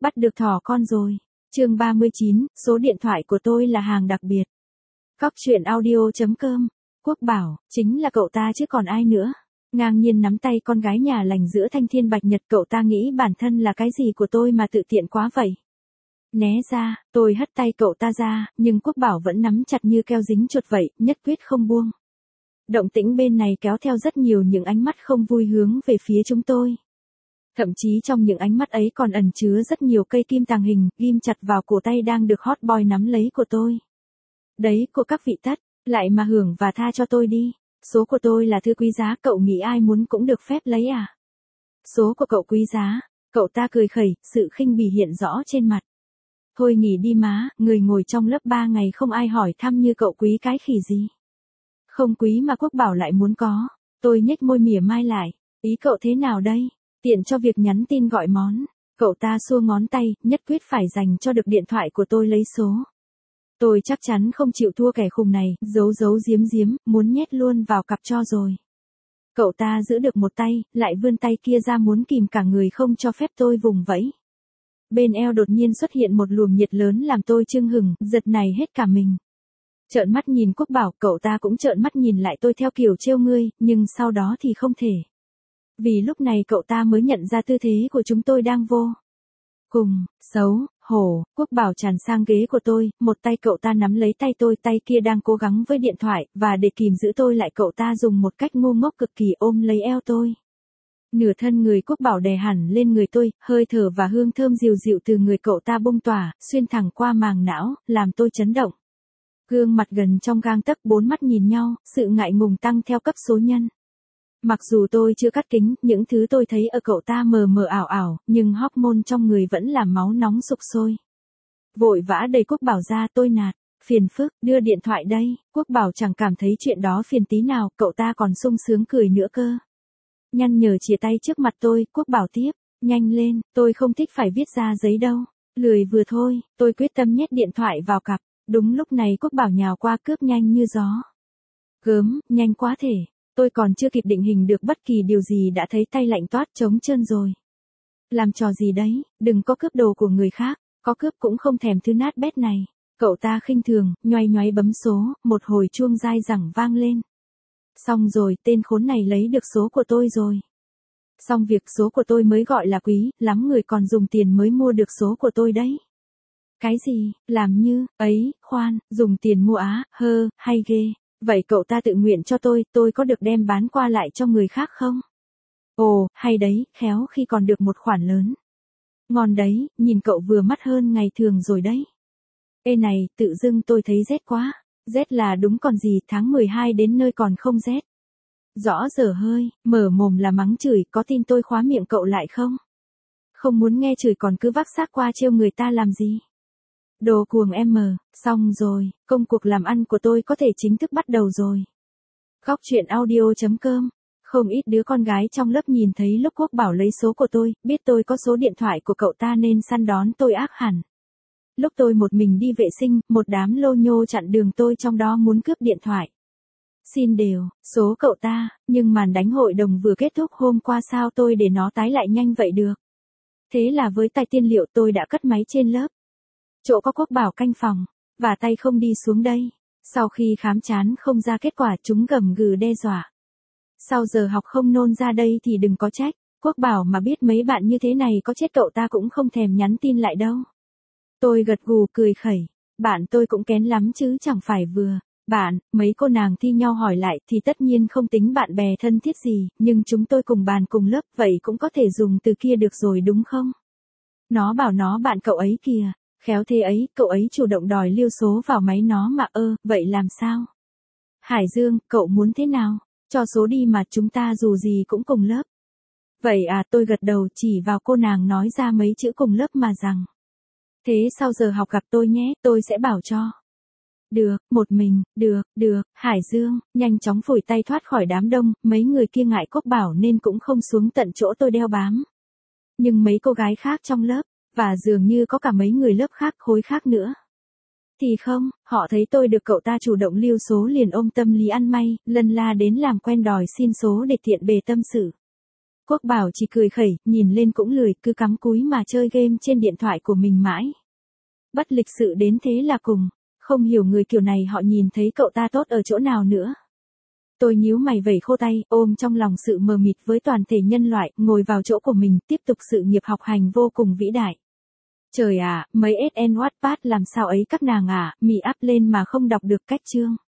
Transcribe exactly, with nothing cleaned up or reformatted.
bắt được thỏ con rồi. Chương ba mươi chín, số điện thoại của tôi là hàng đặc biệt. Cóc truyện audio chấm com. Quốc Bảo, chính là cậu ta chứ còn ai nữa. Ngang nhiên nắm tay con gái nhà lành giữa thanh thiên bạch nhật, cậu ta nghĩ bản thân là cái gì của tôi mà tự tiện quá vậy. Né ra, tôi hất tay cậu ta ra, nhưng Quốc Bảo vẫn nắm chặt như keo dính chuột vậy, nhất quyết không buông. Động tĩnh bên này kéo theo rất nhiều những ánh mắt không vui hướng về phía chúng tôi. Thậm chí trong những ánh mắt ấy còn ẩn chứa rất nhiều cây kim tàng hình, ghim chặt vào cổ tay đang được hot boy nắm lấy của tôi. Đấy, của các vị tất, lại mà hưởng và tha cho tôi đi. Số của tôi là thứ quý giá, cậu nghĩ ai muốn cũng được phép lấy à? Số của cậu quý giá, cậu ta cười khẩy, sự khinh bỉ hiện rõ trên mặt. Thôi nghỉ đi má, người ngồi trong lớp ba ngày không ai hỏi thăm như cậu quý cái khỉ gì. Không quý mà Quốc Bảo lại muốn có. Tôi nhếch môi mỉa mai lại, ý cậu thế nào đây? Tiện cho việc nhắn tin gọi món. Cậu ta xua ngón tay, nhất quyết phải dành cho được điện thoại của tôi lấy số. Tôi chắc chắn không chịu thua kẻ khùng này, giấu giấu giếm giếm, muốn nhét luôn vào cặp cho rồi. Cậu ta giữ được một tay, lại vươn tay kia ra muốn kìm cả người không cho phép tôi vùng vẫy. Bên eo đột nhiên xuất hiện một luồng nhiệt lớn làm tôi chưng hửng, giật này hết cả mình. Trợn mắt nhìn Quốc Bảo, cậu ta cũng trợn mắt nhìn lại tôi theo kiểu trêu ngươi, nhưng sau đó thì không thể. Vì lúc này cậu ta mới nhận ra tư thế của chúng tôi đang vô cùng xấu hổ. Quốc Bảo tràn sang ghế của tôi, một tay cậu ta nắm lấy tay tôi, tay kia đang cố gắng với điện thoại, và để kìm giữ tôi lại cậu ta dùng một cách ngu ngốc cực kỳ ôm lấy eo tôi. Nửa thân người Quốc Bảo đè hẳn lên người tôi, hơi thở và hương thơm dịu dịu từ người cậu ta bung tỏa, xuyên thẳng qua màng não, làm tôi chấn động. Gương mặt gần trong gang tấc, bốn mắt nhìn nhau, sự ngại ngùng tăng theo cấp số nhân. Mặc dù tôi chưa cắt kính, những thứ tôi thấy ở cậu ta mờ mờ ảo ảo, nhưng hormone trong người vẫn làm máu nóng sục sôi. Vội vã đẩy Quốc Bảo ra, tôi nạt, phiền phức, đưa điện thoại đây. Quốc Bảo chẳng cảm thấy chuyện đó phiền tí nào, cậu ta còn sung sướng cười nữa cơ. Nhăn nhở chìa tay trước mặt tôi, Quốc Bảo tiếp, nhanh lên, tôi không thích phải viết ra giấy đâu. Lười vừa thôi, tôi quyết tâm nhét điện thoại vào cặp. Đúng lúc này Quốc Bảo nhào qua cướp nhanh như gió. Gớm, nhanh quá thể. Tôi còn chưa kịp định hình được bất kỳ điều gì đã thấy tay lạnh toát trống trơn rồi. Làm trò gì đấy, đừng có cướp đồ của người khác, có cướp cũng không thèm thứ nát bét này. Cậu ta khinh thường, nhoay nhoáy bấm số, một hồi chuông dai dẳng vang lên. Xong rồi, tên khốn này lấy được số của tôi rồi. Xong việc số của tôi mới gọi là quý, lắm người còn dùng tiền mới mua được số của tôi đấy. Cái gì, làm như, ấy, khoan, dùng tiền mua á, hơ, hay ghê. Vậy cậu ta tự nguyện cho tôi, tôi có được đem bán qua lại cho người khác không? Ồ, hay đấy, khéo khi còn được một khoản lớn. Ngon đấy, nhìn cậu vừa mắt hơn ngày thường rồi đấy. Ê này, tự dưng tôi thấy rét quá. Rét là đúng còn gì, tháng mười hai đến nơi còn không rét. Rõ dở hơi, mở mồm là mắng chửi, có tin tôi khóa miệng cậu lại không? Không muốn nghe chửi còn cứ vác xác qua trêu người ta làm gì? Đồ cuồng em mờ, xong rồi, công cuộc làm ăn của tôi có thể chính thức bắt đầu rồi. Cóc truyện audio chấm com. Không ít đứa con gái trong lớp nhìn thấy lúc Quốc Bảo lấy số của tôi, biết tôi có số điện thoại của cậu ta nên săn đón tôi ác hẳn. Lúc tôi một mình đi vệ sinh, một đám lô nhô chặn đường tôi trong đó muốn cướp điện thoại. Xin đều, số cậu ta, nhưng màn đánh hội đồng vừa kết thúc hôm qua sao tôi để nó tái lại nhanh vậy được. Thế là với tài tiên liệu tôi đã cất máy trên lớp. Chỗ có Quốc Bảo canh phòng, và tay không đi xuống đây. Sau khi khám chán không ra kết quả chúng gầm gừ đe dọa. Sau giờ học không nôn ra đây thì đừng có trách. Quốc Bảo mà biết mấy bạn như thế này có chết cậu ta cũng không thèm nhắn tin lại đâu. Tôi gật gù cười khẩy. Bạn tôi cũng kén lắm chứ chẳng phải vừa. Bạn, mấy cô nàng thi nhau hỏi lại thì tất nhiên không tính bạn bè thân thiết gì, nhưng chúng tôi cùng bàn cùng lớp vậy cũng có thể dùng từ kia được rồi đúng không? Nó bảo nó bạn cậu ấy kìa. Khéo thế ấy, cậu ấy chủ động đòi lưu số vào máy nó mà ơ, vậy làm sao? Hải Dương, cậu muốn thế nào? Cho số đi mà chúng ta dù gì cũng cùng lớp. Vậy à, tôi gật đầu chỉ vào cô nàng nói ra mấy chữ cùng lớp mà rằng. Thế sau giờ học gặp tôi nhé, tôi sẽ bảo cho. Được, một mình, được, được, Hải Dương, nhanh chóng phủi tay thoát khỏi đám đông, mấy người kia ngại Quốc Bảo nên cũng không xuống tận chỗ tôi đeo bám. Nhưng mấy cô gái khác trong lớp, và dường như có cả mấy người lớp khác khối khác nữa. Thì không, họ thấy tôi được cậu ta chủ động lưu số liền ôm tâm lý ăn may, lân la đến làm quen đòi xin số để tiện bề tâm sự. Quốc Bảo chỉ cười khẩy, nhìn lên cũng lười, cứ cắm cúi mà chơi game trên điện thoại của mình mãi. Bất lịch sự đến thế là cùng, không hiểu người kiểu này họ nhìn thấy cậu ta tốt ở chỗ nào nữa. Tôi nhíu mày vẩy khô tay, ôm trong lòng sự mờ mịt với toàn thể nhân loại, ngồi vào chỗ của mình, tiếp tục sự nghiệp học hành vô cùng vĩ đại. Trời ạ, mấy ét en Wattpad làm sao ấy các nàng ạ, mì áp lên mà không đọc được cách chương.